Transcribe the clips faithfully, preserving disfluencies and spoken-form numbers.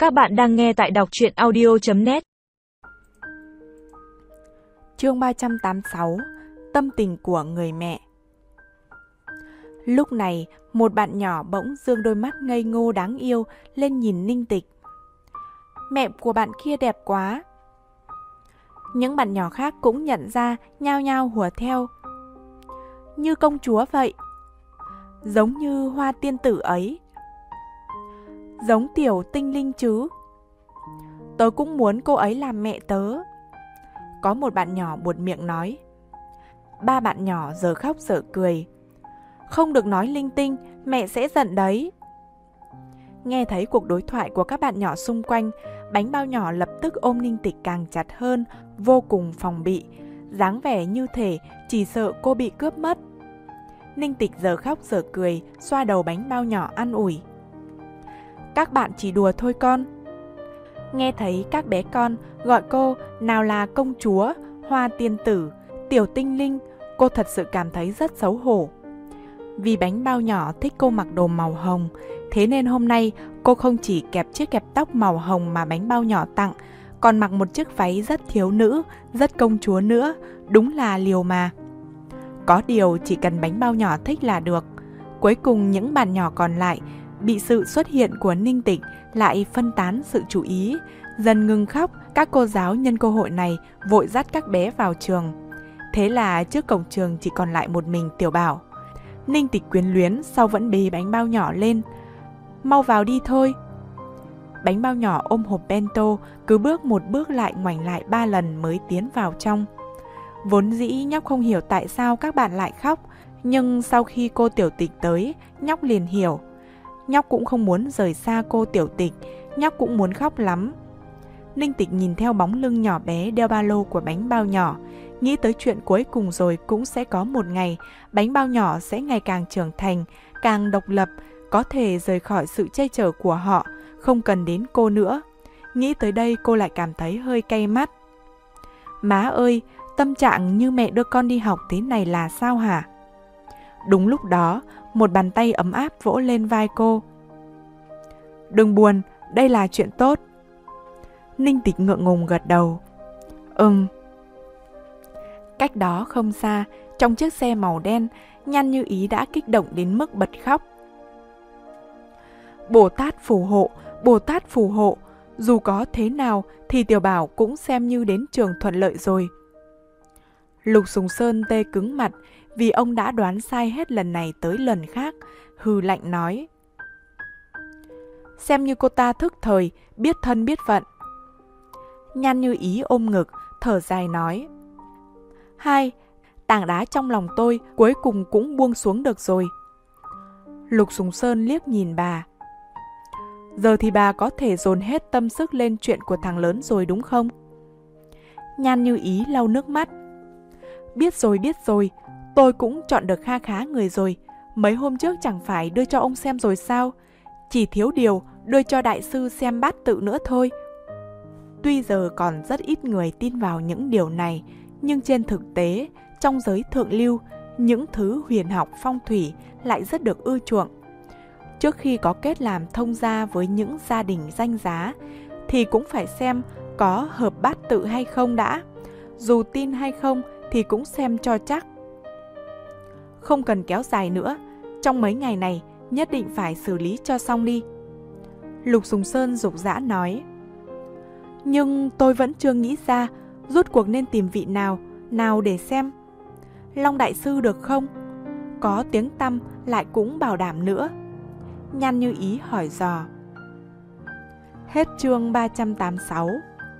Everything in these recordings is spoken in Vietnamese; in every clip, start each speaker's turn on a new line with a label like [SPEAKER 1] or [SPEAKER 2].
[SPEAKER 1] Các bạn đang nghe tại đọc truyện audio chấm net.
[SPEAKER 2] Chương ba trăm tám mươi sáu. Tâm tình của người mẹ. Lúc này, một bạn nhỏ bỗng dương đôi mắt ngây ngô đáng yêu lên nhìn Ninh Tịch. Mẹ của bạn kia đẹp quá. Những bạn nhỏ khác cũng nhận ra, nhao nhao hùa theo. Như công chúa vậy. Giống như hoa tiên tử ấy. Giống tiểu tinh linh chứ. Tớ cũng muốn cô ấy làm mẹ tớ. Có một bạn nhỏ buột miệng nói. Ba bạn nhỏ giờ khóc giờ cười. Không được nói linh tinh, mẹ sẽ giận đấy. Nghe thấy cuộc đối thoại của các bạn nhỏ xung quanh, bánh bao nhỏ lập tức ôm Ninh Tịch càng chặt hơn, vô cùng phòng bị, dáng vẻ như thể chỉ sợ cô bị cướp mất. Ninh Tịch giờ khóc giờ cười, xoa đầu bánh bao nhỏ an ủi. Các bạn chỉ đùa thôi con. Nghe thấy các bé con gọi cô nào là công chúa, hoa tiên tử, tiểu tinh linh, cô thật sự cảm thấy rất xấu hổ. Vì bánh bao nhỏ thích cô mặc đồ màu hồng, thế nên hôm nay cô không chỉ kẹp chiếc kẹp tóc màu hồng mà bánh bao nhỏ tặng, còn mặc một chiếc váy rất thiếu nữ, rất công chúa nữa, đúng là liều mà. Có điều chỉ cần bánh bao nhỏ thích là được. Cuối cùng những bạn nhỏ còn lại bị sự xuất hiện của Ninh Tịch lại phân tán sự chú ý, dần ngừng khóc. Các cô giáo nhân cơ hội này vội dắt các bé vào trường. Thế là trước cổng trường chỉ còn lại một mình Tiểu Bảo. Ninh Tịch quyến luyến sau vẫn bế bánh bao nhỏ lên. Mau vào đi thôi. Bánh bao nhỏ ôm hộp bento, cứ bước một bước lại ngoảnh lại ba lần mới tiến vào trong. Vốn dĩ nhóc không hiểu tại sao các bạn lại khóc, nhưng sau khi cô Tiểu Tịch tới, nhóc liền hiểu. Nhóc cũng không muốn rời xa cô Tiểu Tịch, nhóc cũng muốn khóc lắm. Ninh Tịch nhìn theo bóng lưng nhỏ bé đeo ba lô của bánh bao nhỏ, nghĩ tới chuyện cuối cùng rồi cũng sẽ có một ngày, bánh bao nhỏ sẽ ngày càng trưởng thành, càng độc lập, có thể rời khỏi sự che chở của họ, không cần đến cô nữa. Nghĩ tới đây cô lại cảm thấy hơi cay mắt. Má ơi, tâm trạng như mẹ đưa con đi học thế này là sao hả? Đúng lúc đó, một bàn tay ấm áp vỗ lên vai cô. Đừng buồn, đây là chuyện tốt. Ninh Tịch ngượng ngùng gật đầu. Ừm. Cách đó không xa, trong chiếc xe màu đen, Nhan Như Ý đã kích động đến mức bật khóc. Bồ Tát phù hộ, Bồ Tát phù hộ, dù có thế nào thì Tiểu Bảo cũng xem như đến trường thuận lợi rồi. Lục Sùng Sơn tê cứng mặt vì ông đã đoán sai hết lần này tới lần khác, hừ lạnh nói. Xem như cô ta thức thời, biết thân biết phận. Nhan Như Ý ôm ngực, thở dài nói. Hai, tảng đá trong lòng tôi cuối cùng cũng buông xuống được rồi. Lục Sùng Sơn liếc nhìn bà. Giờ thì bà có thể dồn hết tâm sức lên chuyện của thằng lớn rồi đúng không? Nhan Như Ý lau nước mắt. Biết rồi biết rồi, tôi cũng chọn được kha khá người rồi. Mấy hôm trước chẳng phải đưa cho ông xem rồi sao? Chỉ thiếu điều đưa cho đại sư xem bát tự nữa thôi. Tuy giờ còn rất ít người tin vào những điều này, nhưng trên thực tế, trong giới thượng lưu, những thứ huyền học phong thủy lại rất được ưa chuộng. Trước khi có kết làm thông gia với những gia đình danh giá, thì cũng phải xem có hợp bát tự hay không đã. Dù tin hay không thì cũng xem cho chắc. Không cần kéo dài nữa, trong mấy ngày này nhất định phải xử lý cho xong đi. Lục Sùng Sơn dục dã nói. Nhưng tôi vẫn chưa nghĩ ra rốt cuộc nên tìm vị nào, nào để xem. Long đại sư được không? Có tiếng tăm lại cũng bảo đảm nữa. Nhan Như Ý hỏi dò. Hết chương ba trăm tám mươi sáu.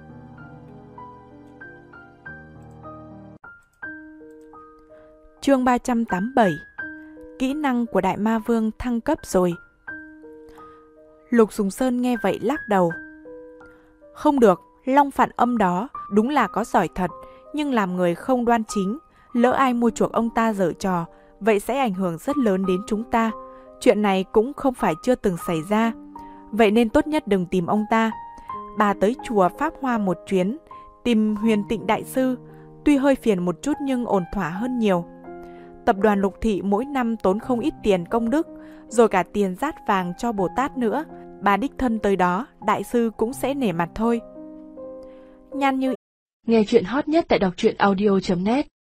[SPEAKER 2] Chương ba trăm tám mươi bảy. Kỹ năng của Đại Ma Vương thăng cấp rồi. Lục Sùng Sơn nghe vậy lắc đầu. Không được, Long Phản Âm đó đúng là có giỏi thật, nhưng làm người không đoan chính. Lỡ ai mua chuộc ông ta giở trò, vậy sẽ ảnh hưởng rất lớn đến chúng ta. Chuyện này cũng không phải chưa từng xảy ra. Vậy nên tốt nhất đừng tìm ông ta. Bà tới chùa Pháp Hoa một chuyến, tìm Huyền Tịnh đại sư. Tuy hơi phiền một chút nhưng ổn thỏa hơn nhiều. Tập đoàn Lục Thị mỗi năm tốn không ít tiền công đức, rồi cả tiền rát vàng cho Bồ Tát nữa. bà đích thân tới đó, đại sư cũng sẽ nể mặt thôi. Nhan Như
[SPEAKER 3] Nghe chuyện hot nhất tại đọc truyện audio chấm net